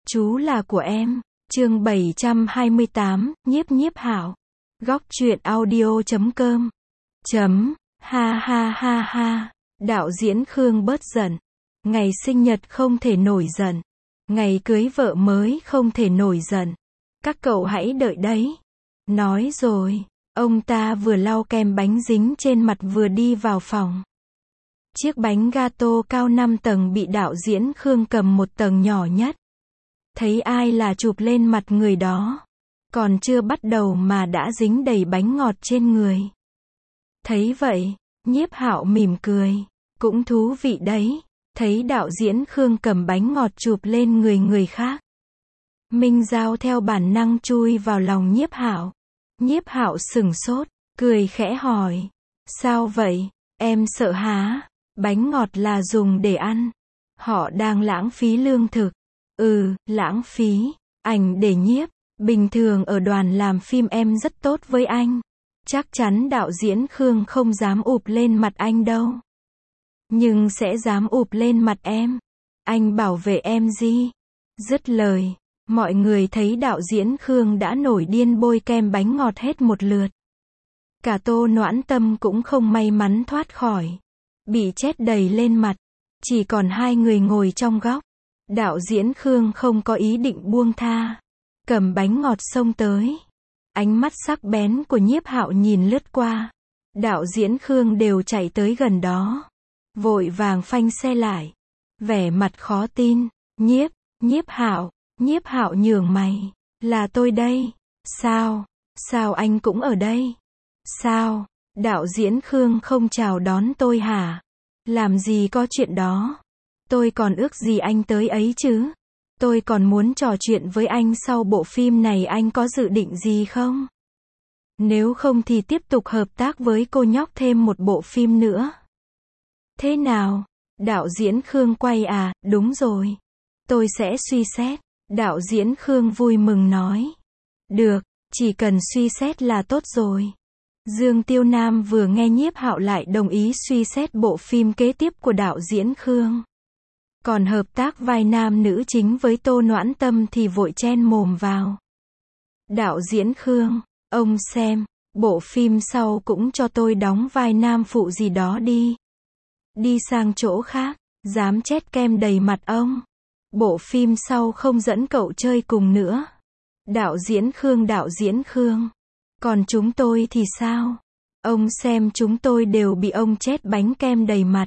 Chú là của em. Chương 728, Nhiếp Nhiếp Hảo. Góc truyện audio.com. Ha ha ha ha. Đạo diễn Khương bớt giận. Ngày sinh nhật không thể nổi giận. Ngày cưới vợ mới không thể nổi giận. Các cậu hãy đợi đấy. Nói rồi, ông ta vừa lau kem bánh dính trên mặt vừa đi vào phòng. Chiếc bánh gato cao 5 tầng bị đạo diễn Khương cầm một tầng nhỏ nhất. Thấy ai là chụp lên mặt người đó. Còn chưa bắt đầu mà đã dính đầy bánh ngọt trên người. Thấy vậy, Nhiếp Hạo mỉm cười. Cũng thú vị đấy. Thấy đạo diễn Khương cầm bánh ngọt chụp lên người khác. Minh Giao theo bản năng chui vào lòng Nhiếp Hạo. Nhiếp Hạo sửng sốt, cười khẽ hỏi. Sao vậy, em sợ hả? Bánh ngọt là dùng để ăn. Họ đang lãng phí lương thực. Lãng phí. Ảnh để nhiếp. Bình thường ở đoàn làm phim em rất tốt với anh. Chắc chắn đạo diễn Khương không dám ụp lên mặt anh đâu. Nhưng sẽ dám ụp lên mặt em. Anh bảo vệ em gì? Dứt lời, mọi người thấy đạo diễn Khương đã nổi điên bôi kem bánh ngọt hết một lượt. Cả Tô Noãn Tâm cũng không may mắn thoát khỏi. Bị chết đầy lên mặt. Chỉ còn hai người ngồi trong góc. Đạo diễn Khương không có ý định buông tha. Cầm bánh ngọt xông tới. Ánh mắt sắc bén của Nhiếp Hạo nhìn lướt qua. Đạo diễn Khương đều chạy tới gần đó. Vội vàng phanh xe lại. Vẻ mặt khó tin. Nhiếp Hạo nhường mày. Là tôi đây. Sao anh cũng ở đây? Sao, đạo diễn Khương không chào đón tôi hả? Làm gì có chuyện đó? Tôi còn ước gì anh tới ấy chứ? Tôi còn muốn trò chuyện với anh sau bộ phim này, anh có dự định gì không? Nếu không thì tiếp tục hợp tác với cô nhóc thêm một bộ phim nữa. Thế nào? Đạo diễn Khương quay à, đúng rồi. Tôi sẽ suy xét. Đạo diễn Khương vui mừng nói. Được, chỉ cần suy xét là tốt rồi. Dương Tiêu Nam vừa nghe Nhiếp Hạo lại đồng ý suy xét bộ phim kế tiếp của đạo diễn Khương. Còn hợp tác vai nam nữ chính với Tô Noãn Tâm thì vội chen mồm vào. Đạo diễn Khương, ông xem, bộ phim sau cũng cho tôi đóng vai nam phụ gì đó đi. Đi sang chỗ khác, dám chét kem đầy mặt ông. Bộ phim sau không dẫn cậu chơi cùng nữa. Đạo diễn Khương. Còn chúng tôi thì sao? Ông xem chúng tôi đều bị ông chét bánh kem đầy mặt.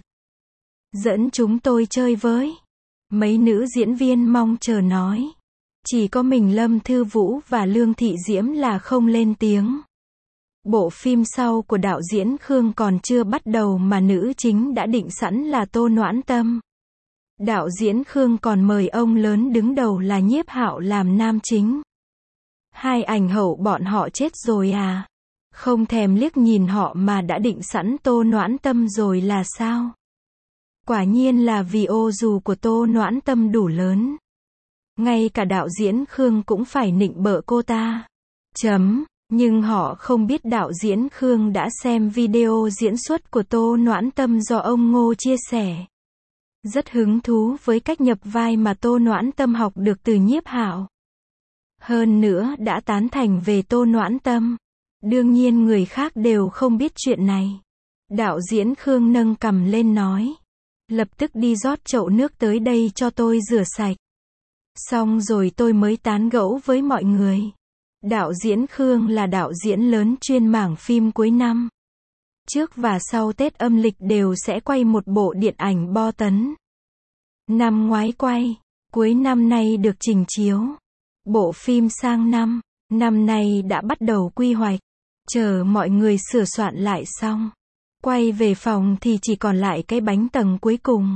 Dẫn chúng tôi chơi với. Mấy nữ diễn viên mong chờ nói. Chỉ có mình Lâm Thư Vũ và Lương Thị Diễm là không lên tiếng. Bộ phim sau của đạo diễn Khương còn chưa bắt đầu mà nữ chính đã định sẵn là Tô Noãn Tâm. Đạo diễn Khương còn mời ông lớn đứng đầu là Nhiếp Hạo làm nam chính. Hai ảnh hậu bọn họ chết rồi à? Không thèm liếc nhìn họ mà đã định sẵn Tô Noãn Tâm rồi là sao? Quả nhiên là vì ô dù của Tô Noãn Tâm đủ lớn. Ngay cả đạo diễn Khương cũng phải nịnh bợ cô ta. Nhưng họ không biết đạo diễn Khương đã xem video diễn xuất của Tô Noãn Tâm do ông Ngô chia sẻ. Rất hứng thú với cách nhập vai mà Tô Noãn Tâm học được từ Nhiếp Hạo. Hơn nữa đã tán thành về Tô Noãn Tâm. Đương nhiên người khác đều không biết chuyện này. Đạo diễn Khương nâng cằm lên nói. Lập tức đi rót chậu nước tới đây cho tôi rửa sạch. Xong rồi tôi mới tán gẫu với mọi người. Đạo diễn Khương là đạo diễn lớn chuyên mảng phim cuối năm. Trước và sau Tết âm lịch đều sẽ quay một bộ điện ảnh bo tấn. Năm ngoái quay, cuối năm nay được trình chiếu. Bộ phim sang năm nay đã bắt đầu quy hoạch. Chờ mọi người sửa soạn lại xong. Quay về phòng thì chỉ còn lại cái bánh tầng cuối cùng.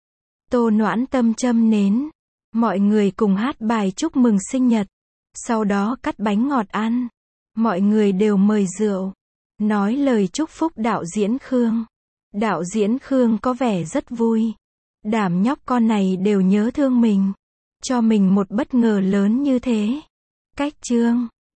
Tô Noãn Tâm châm nến. Mọi người cùng hát bài chúc mừng sinh nhật. Sau đó cắt bánh ngọt ăn. Mọi người đều mời rượu. Nói lời chúc phúc đạo diễn Khương. Đạo diễn Khương có vẻ rất vui. Đảm nhóc con này đều nhớ thương mình. Cho mình một bất ngờ lớn như thế. Cách chương